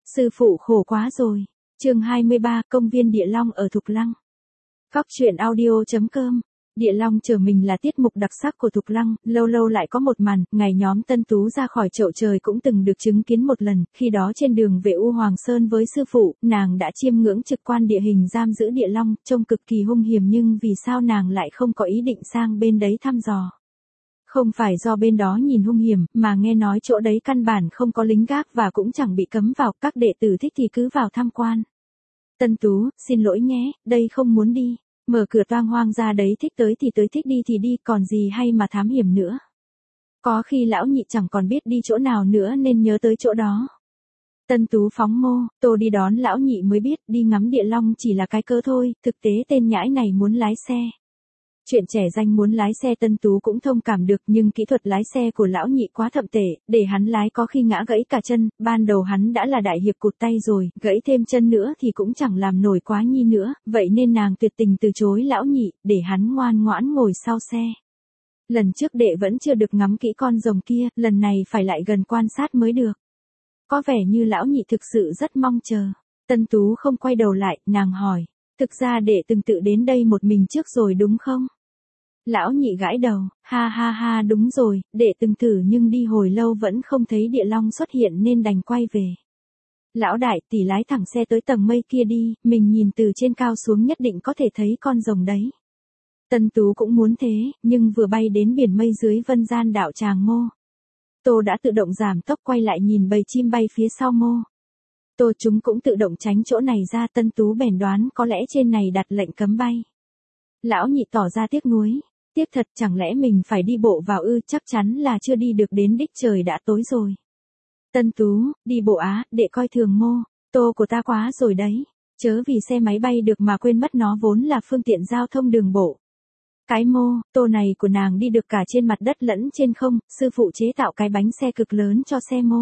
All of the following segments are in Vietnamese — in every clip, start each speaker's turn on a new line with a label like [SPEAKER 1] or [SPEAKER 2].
[SPEAKER 1] Sư phụ khổ quá rồi. Chương 23, công viên Địa Long ở Thục Lăng. Góc truyện audio.com. Địa Long trở mình là tiết mục đặc sắc của Thục Lăng, lâu lâu lại có một màn, ngày nhóm Tân Tú ra khỏi chậu trời cũng từng được chứng kiến một lần, khi đó trên đường về U Hoàng Sơn với sư phụ, nàng đã chiêm ngưỡng trực quan địa hình giam giữ Địa Long, trông cực kỳ hung hiểm nhưng vì sao nàng lại không có ý định sang bên đấy thăm dò. Không phải do bên đó nhìn hung hiểm, mà nghe nói chỗ đấy căn bản không có lính gác và cũng chẳng bị cấm vào, các đệ tử thích thì cứ vào tham quan. Tân Tú, xin lỗi nhé, đây không muốn đi. Mở cửa toang hoang ra đấy, thích tới thì tới, thích đi thì đi, còn gì hay mà thám hiểm nữa. Có khi lão nhị chẳng còn biết đi chỗ nào nữa nên nhớ tới chỗ đó. Tân Tú phóng mô, Tô đi đón lão nhị mới biết đi ngắm Địa Long chỉ là cái cớ thôi, thực tế tên nhãi này muốn lái xe. Chuyện trẻ danh muốn lái xe Tân Tú cũng thông cảm được, nhưng kỹ thuật lái xe của lão nhị quá thậm tệ, để hắn lái có khi ngã gãy cả chân, ban đầu hắn đã là đại hiệp cụt tay rồi, gãy thêm chân nữa thì cũng chẳng làm nổi quá nhi nữa, vậy nên nàng tuyệt tình từ chối lão nhị, để hắn ngoan ngoãn ngồi sau xe. Lần trước đệ vẫn chưa được ngắm kỹ con rồng kia, lần này phải lại gần quan sát mới được. Có vẻ như lão nhị thực sự rất mong chờ. Tân Tú không quay đầu lại, nàng hỏi, thực ra đệ từng tự đến đây một mình trước rồi đúng không? Lão nhị gãi đầu, ha ha ha, đúng rồi, đệ từng thử nhưng đi hồi lâu vẫn không thấy Địa Long xuất hiện nên đành quay về. Lão đại, tỷ lái thẳng xe tới tầng mây kia đi, mình nhìn từ trên cao xuống nhất định có thể thấy con rồng đấy. Tân Tú cũng muốn thế, nhưng vừa bay đến biển mây dưới vân gian đảo Tràng Mô. Tô đã tự động giảm tốc quay lại nhìn bầy chim bay phía sau mô. Tô chúng cũng tự động tránh chỗ này ra, Tân Tú bèn đoán có lẽ trên này đặt lệnh cấm bay. Lão nhị tỏ ra tiếc nuối. Tiếc thật, chẳng lẽ mình phải đi bộ vào ư, chắc chắn là chưa đi được đến đích, trời đã tối rồi. Tân Tú, đi bộ á, đệ coi thường mô, Tô của ta quá rồi đấy, chớ vì xe máy bay được mà quên mất nó vốn là phương tiện giao thông đường bộ. Cái mô, Tô này của nàng đi được cả trên mặt đất lẫn trên không, sư phụ chế tạo cái bánh xe cực lớn cho xe mô.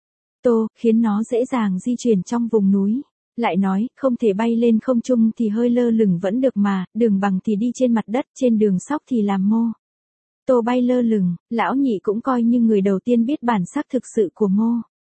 [SPEAKER 1] Tô, khiến nó dễ dàng di chuyển trong vùng núi. Lại nói, không thể bay lên không trung thì hơi lơ lửng vẫn được mà, đường bằng thì đi trên mặt đất, trên đường sóc thì làm mô. Tô bay lơ lửng, lão nhị cũng coi như người đầu tiên biết bản sắc thực sự của mô.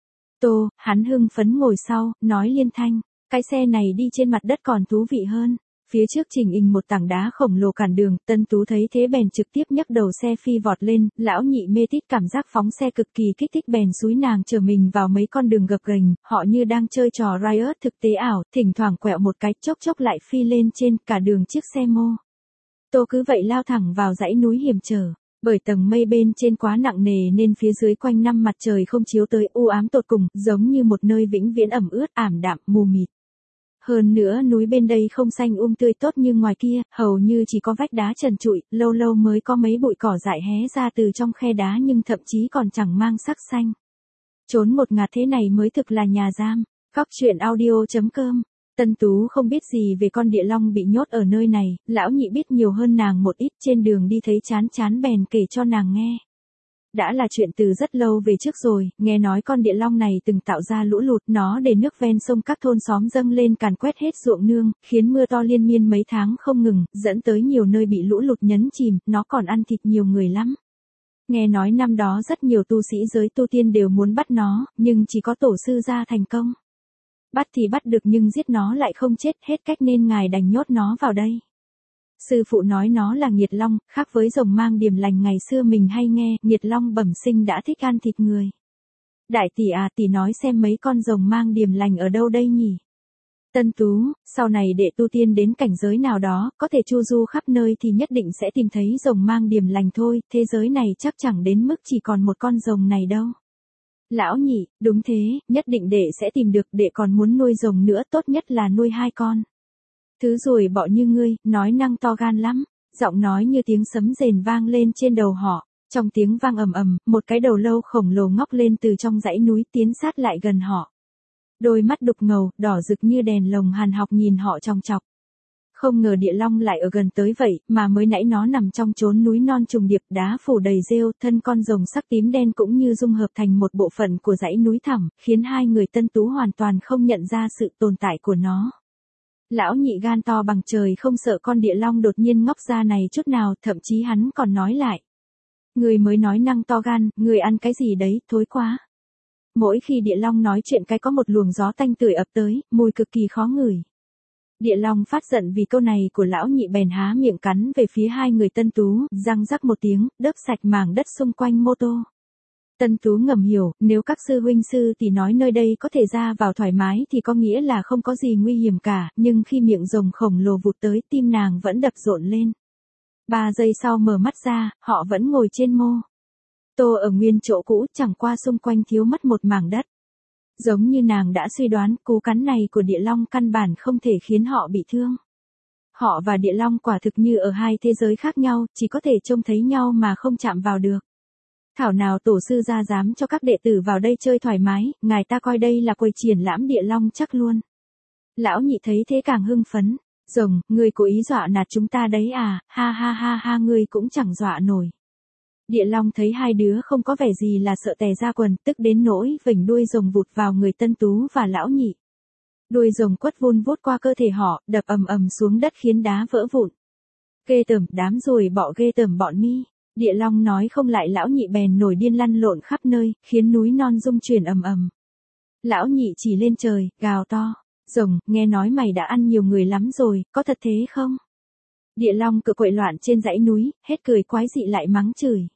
[SPEAKER 1] Tô, hắn hưng phấn ngồi sau, nói liên thanh, cái xe này đi trên mặt đất còn thú vị hơn. Phía trước chình ình một tảng đá khổng lồ cản đường, Tân Tú thấy thế bèn trực tiếp nhấc đầu xe phi vọt lên, lão nhị mê tít cảm giác phóng xe cực kỳ kích thích bèn xúi nàng chở mình vào mấy con đường gập ghềnh, họ như đang chơi trò Riot thực tế ảo, thỉnh thoảng quẹo một cái, chốc chốc lại phi lên trên cả đường chiếc xe mô. Tô cứ vậy lao thẳng vào dãy núi hiểm trở, bởi tầng mây bên trên quá nặng nề nên phía dưới quanh năm mặt trời không chiếu tới, u ám tột cùng, giống như một nơi vĩnh viễn ẩm ướt, ảm đạm, mù mịt. Hơn nữa núi bên đây không xanh tươi tốt như ngoài kia, hầu như chỉ có vách đá trần trụi, lâu lâu mới có mấy bụi cỏ dại hé ra từ trong khe đá nhưng thậm chí còn chẳng mang sắc xanh. Trốn một ngạt thế này mới thực là nhà giam. Góc truyện audio.com. Tân Tú không biết gì về con Địa Long bị nhốt ở nơi này, lão nhị biết nhiều hơn nàng một ít, trên đường đi thấy chán bèn kể cho nàng nghe. Đã là chuyện từ rất lâu về trước rồi, nghe nói con Địa Long này từng tạo ra lũ lụt, nó để nước ven sông các thôn xóm dâng lên càn quét hết ruộng nương, khiến mưa to liên miên mấy tháng không ngừng, dẫn tới nhiều nơi bị lũ lụt nhấn chìm, nó còn ăn thịt nhiều người lắm. Nghe nói năm đó rất nhiều tu sĩ giới tu tiên đều muốn bắt nó, nhưng chỉ có tổ sư gia thành công. Bắt thì bắt được nhưng giết nó lại không chết, hết cách nên ngài đành nhốt nó vào đây. Sư phụ nói nó là nghiệt long, khác với rồng mang điềm lành ngày xưa mình hay nghe, nghiệt long bẩm sinh đã thích ăn thịt người. Đại tỷ à, tỷ nói xem mấy con rồng mang điềm lành ở đâu đây nhỉ? Tân Tú, sau này đệ tu tiên đến cảnh giới nào đó, có thể chu du khắp nơi thì nhất định sẽ tìm thấy rồng mang điềm lành thôi, thế giới này chắc chẳng đến mức chỉ còn một con rồng này đâu. Lão nhị, đúng thế, nhất định đệ sẽ tìm được, đệ còn muốn nuôi rồng nữa, tốt nhất là nuôi 2 con. Thứ ruồi bọ như ngươi, nói năng to gan lắm, giọng nói như tiếng sấm rền vang lên trên đầu họ, trong tiếng vang ầm ầm, một cái đầu lâu khổng lồ ngóc lên từ trong dãy núi tiến sát lại gần họ. Đôi mắt đục ngầu, đỏ rực như đèn lồng hàn học nhìn họ chòng chọc. Không ngờ Địa Long lại ở gần tới vậy, mà mới nãy nó nằm trong chốn núi non trùng điệp, đá phủ đầy rêu, thân con rồng sắc tím đen cũng như dung hợp thành một bộ phận của dãy núi thẳm, khiến hai người Tân Tú hoàn toàn không nhận ra sự tồn tại của nó. Lão nhị gan to bằng trời không sợ con Địa Long đột nhiên ngóc ra này chút nào, thậm chí hắn còn nói lại. Người mới nói năng to gan, người ăn cái gì đấy, thối quá. Mỗi khi Địa Long nói chuyện cái có một luồng gió tanh tưởi ập tới, mùi cực kỳ khó ngửi. Địa Long phát giận vì câu này của lão nhị bèn há miệng cắn về phía hai người Tân Tú, răng rắc một tiếng, đớp sạch mảng đất xung quanh mô tô. Tân Tú ngầm hiểu, nếu các sư huynh sư tỷ nói nơi đây có thể ra vào thoải mái thì có nghĩa là không có gì nguy hiểm cả, nhưng khi miệng rồng khổng lồ vụt tới tim nàng vẫn đập rộn lên. 3 giây sau mở mắt ra, họ vẫn ngồi trên mô tô ở nguyên chỗ cũ, chẳng qua xung quanh thiếu mất một mảng đất. Giống như nàng đã suy đoán, cú cắn này của Địa Long căn bản không thể khiến họ bị thương. Họ và Địa Long quả thực như ở hai thế giới khác nhau, chỉ có thể trông thấy nhau mà không chạm vào được. Thảo nào tổ sư gia dám cho các đệ tử vào đây chơi thoải mái, ngài ta coi đây là quầy triển lãm Địa Long chắc luôn. Lão nhị thấy thế càng hưng phấn. Rồng, ngươi cố ý dọa nạt chúng ta đấy à, ha ha ha ha, ngươi cũng chẳng dọa nổi. Địa Long thấy hai đứa không có vẻ gì là sợ tè ra quần, tức đến nỗi vểnh đuôi rồng vụt vào người Tân Tú và lão nhị. Đuôi rồng quất vun vút qua cơ thể họ, đập ầm ầm xuống đất khiến đá vỡ vụn. Ghê tởm, đám ruồi bọ ghê tởm bọn mi. Địa Long nói không lại lão nhị bèn nổi điên lăn lộn khắp nơi, khiến núi non rung chuyển ầm ầm. Lão nhị chỉ lên trời, gào to. Rồng, nghe nói mày đã ăn nhiều người lắm rồi, có thật thế không? Địa Long cựa quậy loạn trên dãy núi, hết cười quái dị lại mắng chửi.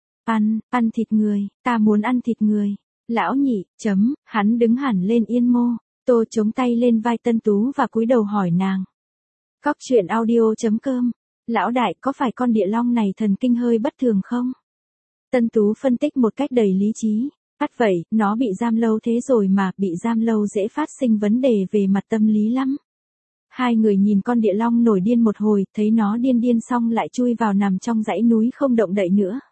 [SPEAKER 1] Ăn thịt người, ta muốn ăn thịt người. Lão nhị, hắn đứng hẳn lên yên mô, tô chống tay lên vai Tân Tú và cúi đầu hỏi nàng. Cóc truyện audio.com. Lão đại, có phải con Địa Long này thần kinh hơi bất thường không? Tân Tú phân tích một cách đầy lý trí. Vậy, nó bị giam lâu thế rồi mà, bị giam lâu dễ phát sinh vấn đề về mặt tâm lý lắm. Hai người nhìn con Địa Long nổi điên một hồi, thấy nó điên xong lại chui vào nằm trong dãy núi không động đậy nữa.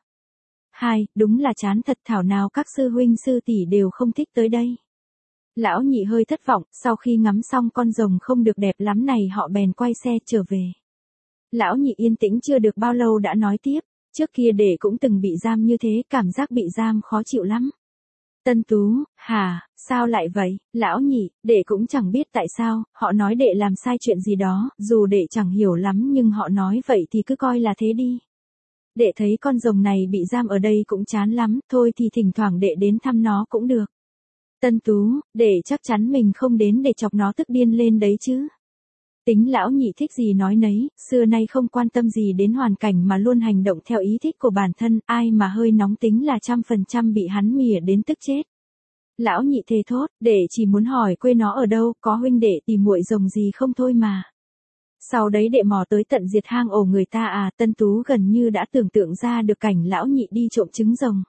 [SPEAKER 1] Đúng là chán thật, thảo nào các sư huynh sư tỷ đều không thích tới đây. Lão nhị hơi thất vọng, sau khi ngắm xong con rồng không được đẹp lắm này họ bèn quay xe trở về. Lão nhị yên tĩnh chưa được bao lâu đã nói tiếp, trước kia đệ cũng từng bị giam như thế, cảm giác bị giam khó chịu lắm. Tân Tú, hả, sao lại vậy? Lão nhị, đệ cũng chẳng biết tại sao, họ nói đệ làm sai chuyện gì đó, dù đệ chẳng hiểu lắm nhưng họ nói vậy thì cứ coi là thế đi. Đệ thấy con rồng này bị giam ở đây cũng chán lắm, thôi thì thỉnh thoảng đệ đến thăm nó cũng được. Tân Tú, đệ chắc chắn mình không đến để chọc nó tức điên lên đấy chứ. Tính lão nhị thích gì nói nấy, xưa nay không quan tâm gì đến hoàn cảnh mà luôn hành động theo ý thích của bản thân, ai mà hơi nóng tính là 100% bị hắn mỉa đến tức chết. Lão nhị thề thốt, đệ chỉ muốn hỏi quê nó ở đâu, có huynh đệ tìm muội rồng gì không thôi mà. Sau đấy đệ mò tới tận diệt hang ổ người ta à, Tân Tú gần như đã tưởng tượng ra được cảnh lão nhị đi trộm trứng rồng.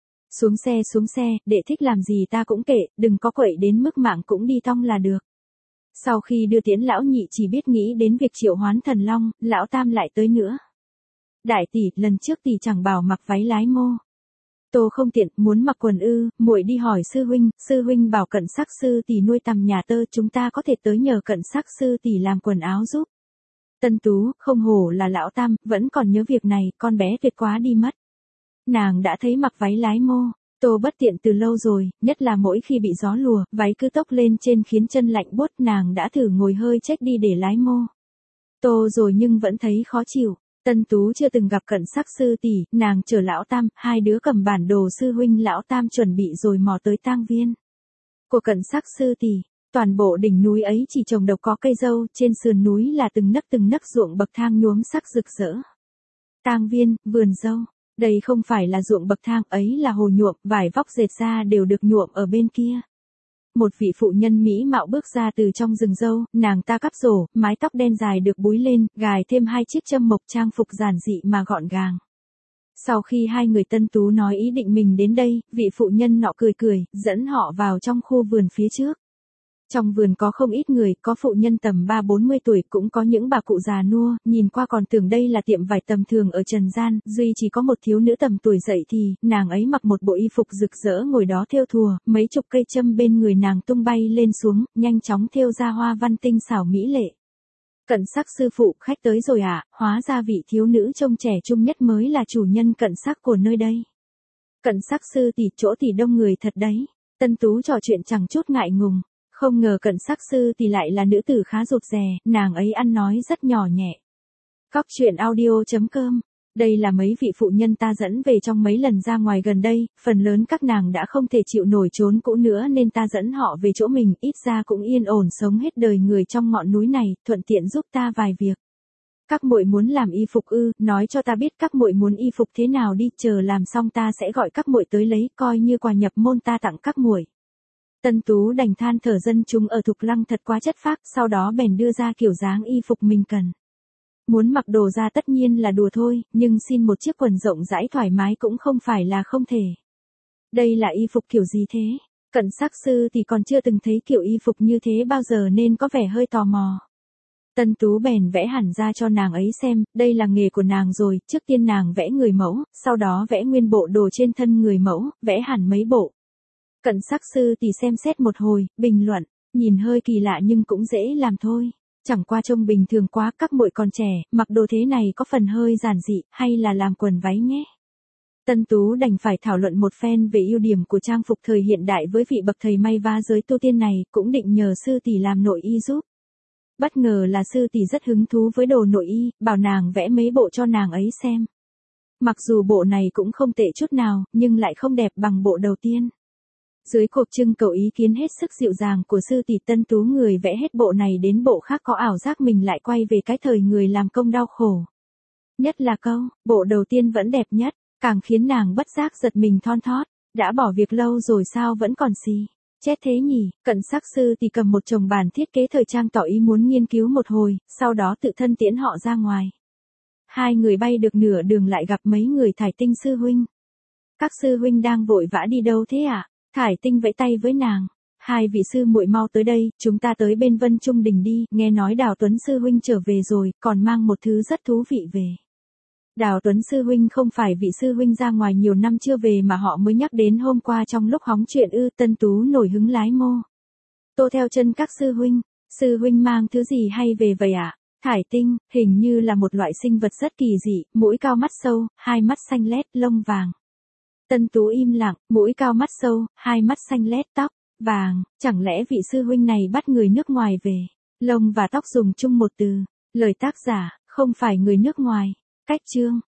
[SPEAKER 1] Xuống xe, đệ thích làm gì ta cũng kệ, đừng có quậy đến mức mạng cũng đi tong là được. Sau khi đưa tiễn lão nhị chỉ biết nghĩ đến việc triệu hoán thần long, lão tam lại tới nữa. Đại tỷ, lần trước tỷ chẳng bảo mặc váy lái mô. Tô không tiện, muốn mặc quần ư, muội đi hỏi sư huynh bảo Cận Sắc sư tỷ nuôi tằm nhà tơ, chúng ta có thể tới nhờ Cận Sắc sư tỷ làm quần áo giúp. Tân Tú, không hổ là lão tam, vẫn còn nhớ việc này, con bé tuyệt quá đi mất. Nàng đã thấy mặc váy lái mô. Tô bất tiện từ lâu rồi, nhất là mỗi khi bị gió lùa, váy cứ tốc lên trên khiến chân lạnh buốt, nàng đã thử ngồi hơi chết đi để lái mô. Tô rồi nhưng vẫn thấy khó chịu. Tân Tú chưa từng gặp Cận Sắc sư tỷ, nàng chở lão tam, hai đứa cầm bản đồ sư huynh lão tam chuẩn bị rồi mò tới tang viên của Cận Sắc sư tỷ. Toàn bộ đỉnh núi ấy chỉ trồng độc có cây dâu, trên sườn núi là từng nấc ruộng bậc thang nhuốm sắc rực rỡ. Tang viên, vườn dâu. Đây không phải là ruộng bậc thang, ấy là hồ nhuộm, vải vóc dệt ra đều được nhuộm ở bên kia. Một vị phụ nhân mỹ mạo bước ra từ trong rừng dâu, nàng ta cắp rổ, mái tóc đen dài được búi lên, gài thêm 2 chiếc châm mộc, trang phục giản dị mà gọn gàng. Sau khi hai người Tân Tú nói ý định mình đến đây, vị phụ nhân nọ cười, dẫn họ vào trong khu vườn phía trước. Trong vườn có không ít người, có phụ nhân tầm 30-40 tuổi, cũng có những bà cụ già nua, nhìn qua còn tưởng đây là tiệm vải tầm thường ở trần gian, duy chỉ có một thiếu nữ tầm tuổi dậy thì, nàng ấy mặc một bộ y phục rực rỡ ngồi đó thêu thùa, mấy chục cây châm bên người nàng tung bay lên xuống, nhanh chóng thêu ra hoa văn tinh xảo mỹ lệ. Cận Sắc sư phụ, khách tới rồi ạ, hóa ra vị thiếu nữ trông trẻ trung nhất mới là chủ nhân Cận Sắc của nơi đây. Cận Sắc sư tỷ, chỗ tỷ đông người thật đấy. Tân Tú trò chuyện chẳng chút ngại ngùng. Không ngờ Cận Sắc sư tỷ lại là nữ tử khá rụt rè, nàng ấy ăn nói rất nhỏ nhẹ. Cóc truyện audio.com Đây là mấy vị phụ nhân ta dẫn về trong mấy lần ra ngoài gần đây, phần lớn các nàng đã không thể chịu nổi chốn cũ nữa nên ta dẫn họ về chỗ mình, ít ra cũng yên ổn sống hết đời người trong ngọn núi này, thuận tiện giúp ta vài việc. Các muội muốn làm y phục ư? Nói cho ta biết các muội muốn y phục thế nào đi, chờ làm xong ta sẽ gọi các muội tới lấy, coi như quà nhập môn ta tặng các muội. Tân Tú đành than thở dân chúng ở Thục Lăng thật quá chất phác, sau đó bèn đưa ra kiểu dáng y phục mình cần. Muốn mặc đồ ra tất nhiên là đùa thôi, nhưng xin một chiếc quần rộng rãi thoải mái cũng không phải là không thể. Đây là y phục kiểu gì thế? Cận sắc sư thì còn chưa từng thấy kiểu y phục như thế bao giờ nên có vẻ hơi tò mò. Tân Tú bèn vẽ hẳn ra cho nàng ấy xem, đây là nghề của nàng rồi, trước tiên nàng vẽ người mẫu, sau đó vẽ nguyên bộ đồ trên thân người mẫu, vẽ hẳn mấy bộ. Cận sắc sư thì xem xét một hồi, bình luận, nhìn hơi kỳ lạ nhưng cũng dễ làm thôi. Chẳng qua trông bình thường quá, các muội còn trẻ, mặc đồ thế này có phần hơi giản dị, hay là làm quần váy nhé. Tân Tú đành phải thảo luận một phen về ưu điểm của trang phục thời hiện đại với vị bậc thầy may vá giới tu tiên này, cũng định nhờ sư tỷ làm nội y giúp. Bất ngờ là sư tỷ rất hứng thú với đồ nội y, bảo nàng vẽ mấy bộ cho nàng ấy xem. Mặc dù bộ này cũng không tệ chút nào, nhưng lại không đẹp bằng bộ đầu tiên. Dưới cuộc trưng cầu ý kiến hết sức dịu dàng của sư tỷ, Tân Tú người vẽ hết bộ này đến bộ khác có ảo giác mình lại quay về cái thời người làm công đau khổ. Nhất là câu, bộ đầu tiên vẫn đẹp nhất, càng khiến nàng bất giác giật mình thon thót, đã bỏ việc lâu rồi sao vẫn còn xì. Chết thế nhỉ, cận sắc sư thì cầm một chồng bản thiết kế thời trang tỏ ý muốn nghiên cứu một hồi, sau đó tự thân tiễn họ ra ngoài. Hai người bay được nửa đường lại gặp mấy người Thải Tinh sư huynh. Các sư huynh đang vội vã đi đâu thế ạ? Thải Tinh vẫy tay với nàng. Hai vị sư muội mau tới đây, chúng ta tới bên Vân Trung Đình đi, nghe nói Đào Tuấn sư huynh trở về rồi, còn mang một thứ rất thú vị về. Đào Tuấn sư huynh không phải vị sư huynh ra ngoài nhiều năm chưa về mà họ mới nhắc đến hôm qua trong lúc hóng chuyện ư? Tân Tú nổi hứng lái mô. Tô theo chân các sư huynh mang thứ gì hay về vậy ạ? Thải Tinh, hình như là một loại sinh vật rất kỳ dị, mũi cao mắt sâu, hai mắt xanh lét, lông vàng. Tân Tú im lặng, mũi cao mắt sâu, hai mắt xanh lét, tóc vàng, chẳng lẽ vị sư huynh này bắt người nước ngoài về? Lông và tóc dùng chung một từ, lời tác giả, không phải người nước ngoài. Cách chương